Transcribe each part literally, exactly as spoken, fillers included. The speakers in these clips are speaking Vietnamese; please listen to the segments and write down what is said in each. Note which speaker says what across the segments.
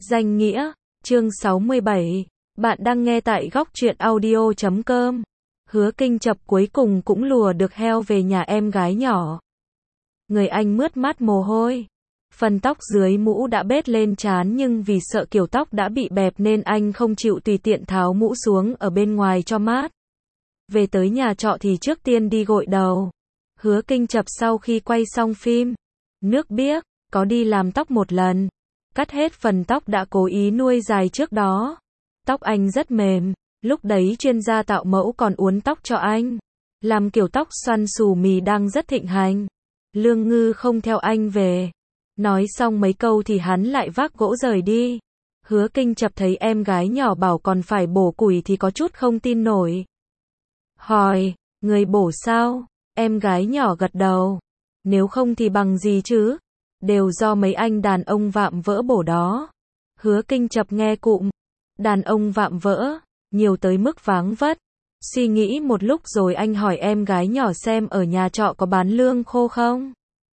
Speaker 1: Danh nghĩa, chương sáu mươi bảy. Bạn đang nghe tại góc truyện audio chấm com. Hứa Kinh Chập cuối cùng cũng lùa được heo về nhà em gái nhỏ. Người anh mướt mát mồ hôi. Phần tóc dưới mũ đã bết lên trán nhưng vì sợ kiểu tóc đã bị bẹp nên anh không chịu tùy tiện tháo mũ xuống ở bên ngoài cho mát. Về tới nhà trọ thì trước tiên đi gội đầu. Hứa Kinh Chập sau khi quay xong phim Nước Biếc, có đi làm tóc một lần. Cắt hết phần tóc đã cố ý nuôi dài trước đó. Tóc anh rất mềm, lúc đấy chuyên gia tạo mẫu còn uốn tóc cho anh. Làm kiểu tóc xoăn xù mì đang rất thịnh hành. Lương Ngư không theo anh về. Nói xong mấy câu thì hắn lại vác gỗ rời đi. Hứa Kinh Chập thấy em gái nhỏ bảo còn phải bổ củi thì có chút không tin nổi. Hỏi, người bổ sao? Em gái nhỏ gật đầu. Nếu không thì bằng gì chứ? Đều do mấy anh đàn ông vạm vỡ bổ đó. Hứa Kinh Chập nghe cụm đàn ông vạm vỡ, nhiều tới mức váng vất. Suy nghĩ một lúc rồi anh hỏi em gái nhỏ xem ở nhà trọ có bán lương khô không?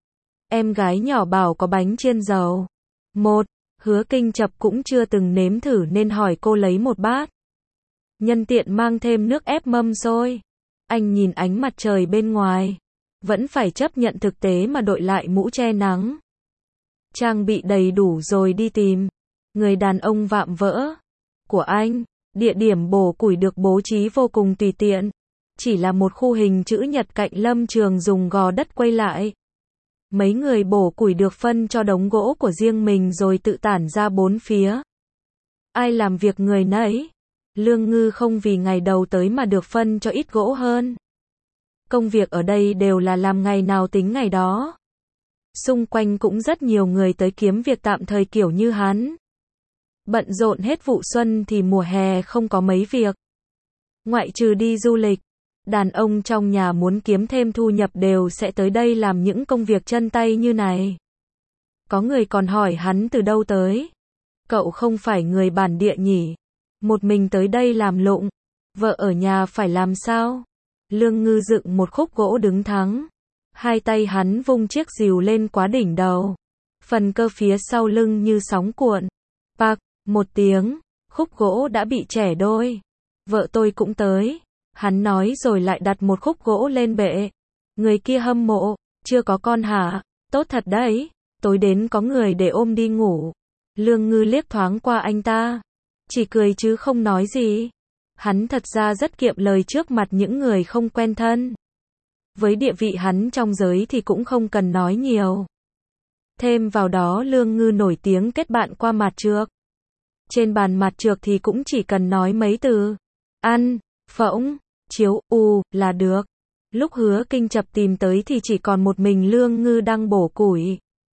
Speaker 1: Em gái nhỏ bảo có bánh chiên dầu. Một, Hứa Kinh Chập cũng chưa từng nếm thử nên hỏi cô lấy một bát. Nhân tiện mang thêm nước ép mâm xôi. Anh nhìn ánh mặt trời bên ngoài. Vẫn phải chấp nhận thực tế mà đội lại mũ che nắng. Trang bị đầy đủ rồi đi tìm người đàn ông vạm vỡ của anh. Địa điểm bổ củi được bố trí vô cùng tùy tiện. Chỉ là một khu hình chữ nhật cạnh lâm trường dùng gò đất quay lại. Mấy người bổ củi được phân cho đống gỗ của riêng mình rồi tự tản ra bốn phía. Ai làm việc người nấy. Lương Ngư không vì ngày đầu tới mà được phân cho ít gỗ hơn. Công việc ở đây đều là làm ngày nào tính ngày đó. Xung quanh cũng rất nhiều người tới kiếm việc tạm thời kiểu như hắn. Bận rộn hết vụ xuân thì mùa hè không có mấy việc. Ngoại trừ đi du lịch, đàn ông trong nhà muốn kiếm thêm thu nhập đều sẽ tới đây làm những công việc chân tay như này. Có người còn hỏi hắn từ đâu tới. Cậu không phải người bản địa nhỉ? Một mình tới đây làm lụng, vợ ở nhà phải làm sao? Lương Ngư dựng một khúc gỗ đứng thắng. Hai tay hắn vung chiếc rìu lên quá đỉnh đầu. Phần cơ phía sau lưng như sóng cuộn. Bạc, một tiếng, khúc gỗ đã bị chẻ đôi. Vợ tôi cũng tới. Hắn nói rồi lại đặt một khúc gỗ lên bệ. Người kia hâm mộ, chưa có con hả? Tốt thật đấy, tối đến có người để ôm đi ngủ. Lương Ngư liếc thoáng qua anh ta. Chỉ cười chứ không nói gì. Hắn thật ra rất kiệm lời trước mặt những người không quen thân. Với địa vị hắn trong giới thì cũng không cần nói nhiều. Thêm vào đó Lương Ngư nổi tiếng kết bạn qua mặt trược. Trên bàn mặt trược thì cũng chỉ cần nói mấy từ ăn, phỗng, chiếu, u là được. Lúc Hứa Kinh Chập tìm tới thì chỉ còn một mình Lương Ngư đang bổ củi.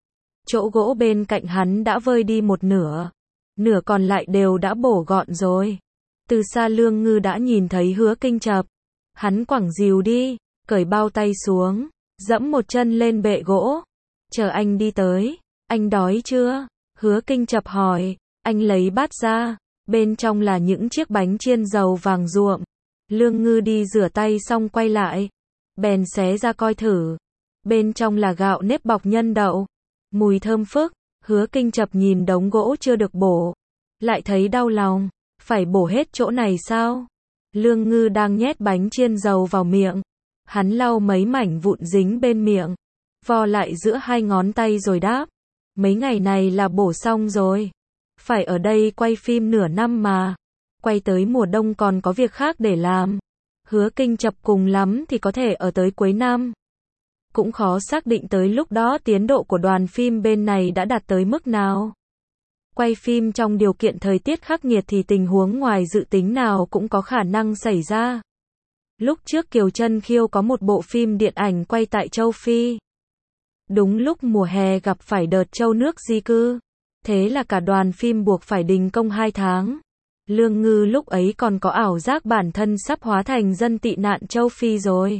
Speaker 1: Chỗ gỗ bên cạnh hắn đã vơi đi một nửa. Nửa còn lại đều đã bổ gọn rồi. Từ xa Lương Ngư đã nhìn thấy Hứa Kinh Chập. Hắn quẳng rìu đi, cởi bao tay xuống, dẫm một chân lên bệ gỗ. Chờ anh đi tới. Anh đói chưa? Hứa Kinh Chập hỏi. Anh lấy bát ra. Bên trong là những chiếc bánh chiên dầu vàng ruộm. Lương Ngư đi rửa tay xong quay lại. Bèn xé ra coi thử. Bên trong là gạo nếp bọc nhân đậu. Mùi thơm phức. Hứa Kinh Chập nhìn đống gỗ chưa được bổ. Lại thấy đau lòng. Phải bổ hết chỗ này sao? Lương Ngư đang nhét bánh chiên dầu vào miệng. Hắn lau mấy mảnh vụn dính bên miệng. Vo lại giữa hai ngón tay rồi đáp. Mấy ngày này là bổ xong rồi. Phải ở đây quay phim nửa năm mà. Quay tới mùa đông còn có việc khác để làm. Hứa Kinh Chập cùng lắm thì có thể ở tới cuối năm. Cũng khó xác định tới lúc đó tiến độ của đoàn phim bên này đã đạt tới mức nào. Quay phim trong điều kiện thời tiết khắc nghiệt thì tình huống ngoài dự tính nào cũng có khả năng xảy ra. Lúc trước Kiều Chân Khiêu có một bộ phim điện ảnh quay tại châu Phi. Đúng lúc mùa hè gặp phải đợt châu nước di cư. Thế là cả đoàn phim buộc phải đình công hai tháng. Lương Ngư lúc ấy còn có ảo giác bản thân sắp hóa thành dân tị nạn châu Phi rồi.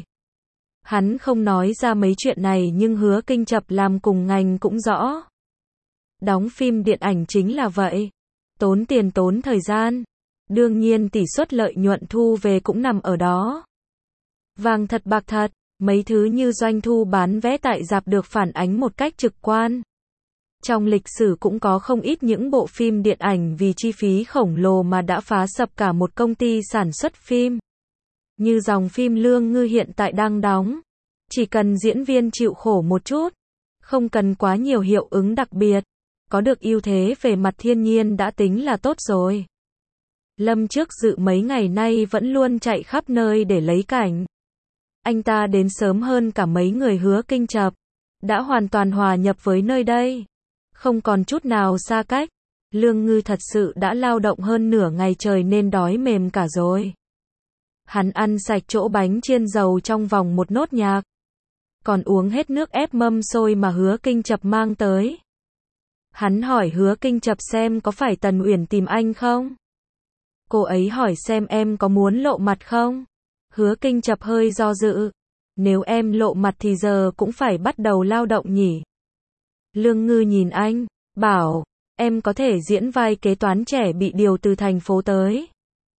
Speaker 1: Hắn không nói ra mấy chuyện này nhưng Hứa Kinh Chập làm cùng ngành cũng rõ. Đóng phim điện ảnh chính là vậy. Tốn tiền tốn thời gian. Đương nhiên tỷ suất lợi nhuận thu về cũng nằm ở đó. Vàng thật bạc thật, mấy thứ như doanh thu bán vé tại rạp được phản ánh một cách trực quan. Trong lịch sử cũng có không ít những bộ phim điện ảnh vì chi phí khổng lồ mà đã phá sập cả một công ty sản xuất phim. Như dòng phim Lương Ngư hiện tại đang đóng. Chỉ cần diễn viên chịu khổ một chút, không cần quá nhiều hiệu ứng đặc biệt, có được ưu thế về mặt thiên nhiên đã tính là tốt rồi. Lâm Trước Dự mấy ngày nay vẫn luôn chạy khắp nơi để lấy cảnh. Anh ta đến sớm hơn cả mấy người Hứa Kinh Chập, đã hoàn toàn hòa nhập với nơi đây, không còn chút nào xa cách. Lương Ngư thật sự đã lao động hơn nửa ngày trời nên đói mềm cả rồi. Hắn ăn sạch chỗ bánh chiên dầu trong vòng một nốt nhạc, còn uống hết nước ép mâm xôi mà Hứa Kinh Chập mang tới. Hắn hỏi Hứa Kinh Chập xem có phải Tần Uyển tìm anh không? Cô ấy hỏi xem em có muốn lộ mặt không? Hứa Kinh Chập hơi do dự. Nếu em lộ mặt thì giờ cũng phải bắt đầu lao động nhỉ? Lương Ngư nhìn anh, bảo, em có thể diễn vai kế toán trẻ bị điều từ thành phố tới.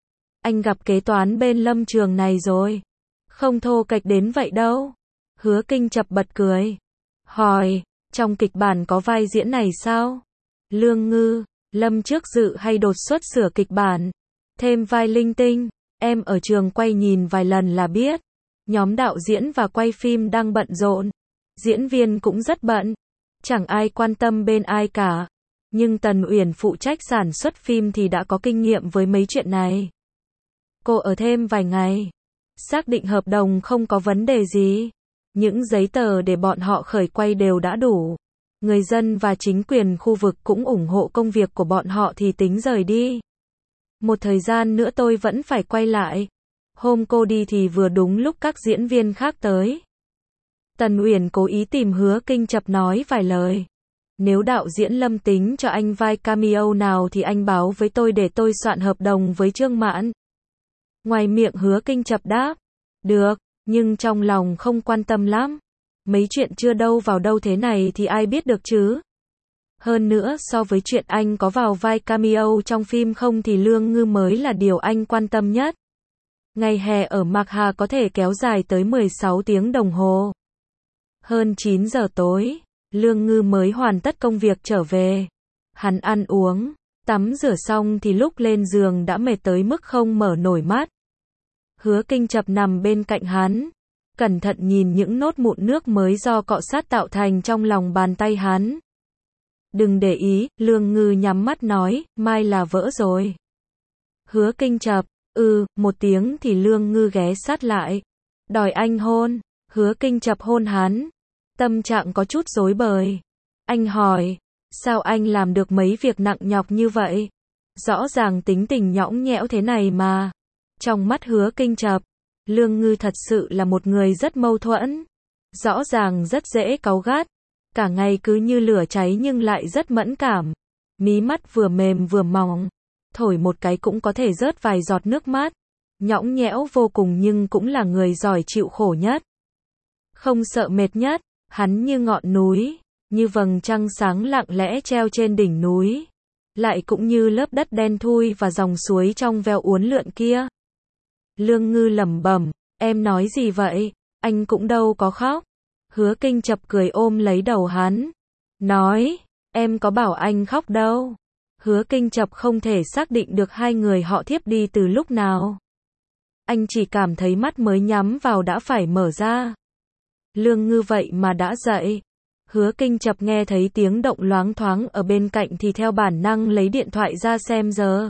Speaker 1: Anh gặp kế toán bên lâm trường này rồi. Không thô kệch đến vậy đâu. Hứa Kinh Chập bật cười. Hỏi, trong kịch bản có vai diễn này sao? Lương Ngư, Lâm Trước Dự hay đột xuất sửa kịch bản, thêm vai linh tinh, em ở trường quay nhìn vài lần là biết. Nhóm đạo diễn và quay phim đang bận rộn, diễn viên cũng rất bận, chẳng ai quan tâm bên ai cả. Nhưng Tần Uyển phụ trách sản xuất phim thì đã có kinh nghiệm với mấy chuyện này. Cô ở thêm vài ngày, xác định hợp đồng không có vấn đề gì. Những giấy tờ để bọn họ khởi quay đều đã đủ. Người dân và chính quyền khu vực cũng ủng hộ công việc của bọn họ thì tính rời đi. Một thời gian nữa tôi vẫn phải quay lại. Hôm cô đi thì vừa đúng lúc các diễn viên khác tới. Tần Uyển cố ý tìm Hứa Kinh Chập nói vài lời. Nếu đạo diễn Lâm tính cho anh vai cameo nào thì anh báo với tôi để tôi soạn hợp đồng với Trương Mãn. Ngoài miệng Hứa Kinh Chập đáp, được, nhưng trong lòng không quan tâm lắm. Mấy chuyện chưa đâu vào đâu thế này thì ai biết được chứ. Hơn nữa so với chuyện anh có vào vai cameo trong phim không thì Lương Ngư mới là điều anh quan tâm nhất. Ngày hè ở Mạc Hà có thể kéo dài tới mười sáu tiếng đồng hồ. Hơn chín giờ tối, Lương Ngư mới hoàn tất công việc trở về. Hắn ăn uống, tắm rửa xong thì lúc lên giường đã mệt tới mức không mở nổi mắt. Hứa Kinh Chập nằm bên cạnh hắn, cẩn thận nhìn những nốt mụn nước mới do cọ sát tạo thành trong lòng bàn tay hắn. Đừng để ý, Lương Ngư nhắm mắt nói, mai là vỡ rồi. Hứa Kinh Chập, ừ, một tiếng thì Lương Ngư ghé sát lại, đòi anh hôn. Hứa Kinh Chập hôn hắn, tâm trạng có chút rối bời. Anh hỏi, sao anh làm được mấy việc nặng nhọc như vậy? Rõ ràng tính tình nhõng nhẽo thế này mà. Trong mắt Hứa Kinh Chập, Lương Ngư thật sự là một người rất mâu thuẫn. Rõ ràng rất dễ cáu gắt, cả ngày cứ như lửa cháy nhưng lại rất mẫn cảm. Mí mắt vừa mềm vừa mỏng, thổi một cái cũng có thể rớt vài giọt nước mắt. Nhõng nhẽo vô cùng nhưng cũng là người giỏi chịu khổ nhất. Không sợ mệt nhất, hắn như ngọn núi, như vầng trăng sáng lặng lẽ treo trên đỉnh núi. Lại cũng như lớp đất đen thui và dòng suối trong veo uốn lượn kia. Lương Ngư lẩm bẩm, em nói gì vậy? Anh cũng đâu có khóc. Hứa Kinh Chập cười ôm lấy đầu hắn. Nói, em có bảo anh khóc đâu. Hứa Kinh Chập không thể xác định được hai người họ thiếp đi từ lúc nào. Anh chỉ cảm thấy mắt mới nhắm vào đã phải mở ra. Lương Ngư vậy mà đã dậy. Hứa Kinh Chập nghe thấy tiếng động loáng thoáng ở bên cạnh thì theo bản năng lấy điện thoại ra xem giờ.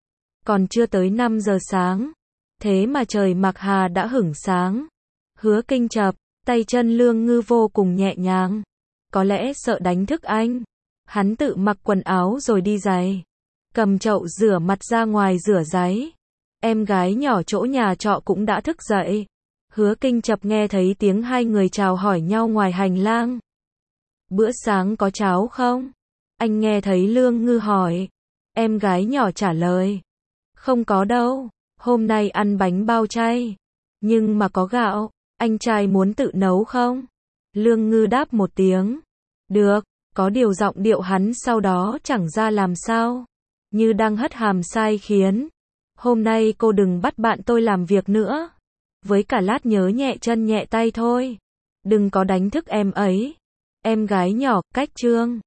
Speaker 1: Còn chưa tới năm giờ sáng. Thế mà trời Mạc Hà đã hửng sáng. Hứa Kinh Chập, tay chân Lương Ngư vô cùng nhẹ nhàng. Có lẽ sợ đánh thức anh. Hắn tự mặc quần áo rồi đi giày. Cầm chậu rửa mặt ra ngoài rửa ráy. Em gái nhỏ chỗ nhà trọ cũng đã thức dậy. Hứa Kinh Chập nghe thấy tiếng hai người chào hỏi nhau ngoài hành lang. Bữa sáng có cháo không? Anh nghe thấy Lương Ngư hỏi. Em gái nhỏ trả lời. Không có đâu, hôm nay ăn bánh bao chay. Nhưng mà có gạo, anh trai muốn tự nấu không? Lương Ngư đáp một tiếng. Được, có điều giọng điệu hắn sau đó chẳng ra làm sao. Như đang hất hàm sai khiến. Hôm nay cô đừng bắt bạn tôi làm việc nữa. Với cả lát nhớ nhẹ chân nhẹ tay thôi. Đừng có đánh thức em ấy. Em gái nhỏ, cách Trương.